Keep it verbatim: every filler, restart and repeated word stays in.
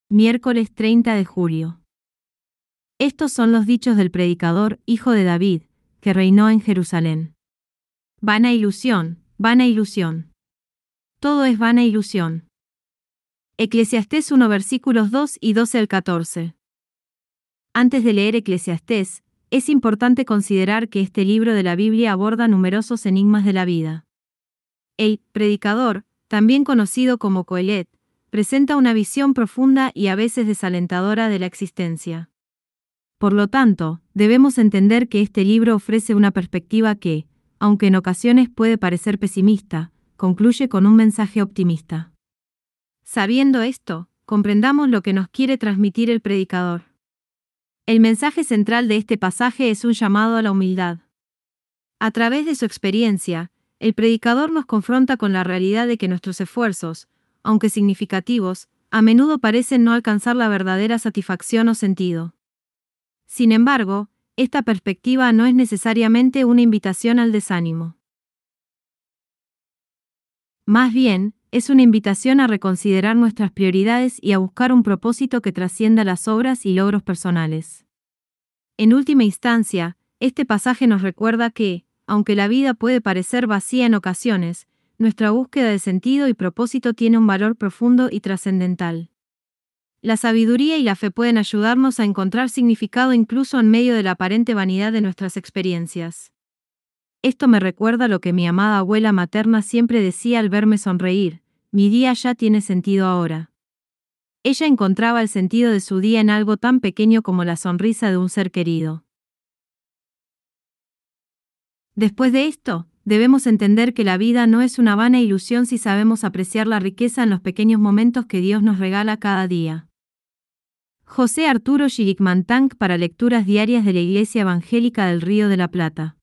Miércoles treinta de julio. Estos son los dichos del predicador, hijo de David, que reinó en Jerusalén. Vana ilusión, vana ilusión. Todo es vana ilusión. Eclesiastés uno versículos dos y doce al catorce. Antes de leer Eclesiastés, es importante considerar que este libro de la Biblia aborda numerosos enigmas de la vida. El predicador, también conocido como Coelet, presenta una visión profunda y a veces desalentadora de la existencia. Por lo tanto, debemos entender que este libro ofrece una perspectiva que, aunque en ocasiones puede parecer pesimista, concluye con un mensaje optimista. Sabiendo esto, comprendamos lo que nos quiere transmitir el predicador. El mensaje central de este pasaje es un llamado a la humildad. A través de su experiencia, el predicador nos confronta con la realidad de que nuestros esfuerzos, aunque significativos, a menudo parecen no alcanzar la verdadera satisfacción o sentido. Sin embargo, esta perspectiva no es necesariamente una invitación al desánimo. Más bien, es una invitación a reconsiderar nuestras prioridades y a buscar un propósito que trascienda las obras y logros personales. En última instancia, este pasaje nos recuerda que, aunque la vida puede parecer vacía en ocasiones, nuestra búsqueda de sentido y propósito tiene un valor profundo y trascendental. La sabiduría y la fe pueden ayudarnos a encontrar significado incluso en medio de la aparente vanidad de nuestras experiencias. Esto me recuerda lo que mi amada abuela materna siempre decía al verme sonreír: mi día ya tiene sentido ahora. Ella encontraba el sentido de su día en algo tan pequeño como la sonrisa de un ser querido. Después de esto, debemos entender que la vida no es una vana ilusión si sabemos apreciar la riqueza en los pequeños momentos que Dios nos regala cada día. José Arturo Chiricmantang para lecturas diarias de la Iglesia Evangélica del Río de la Plata.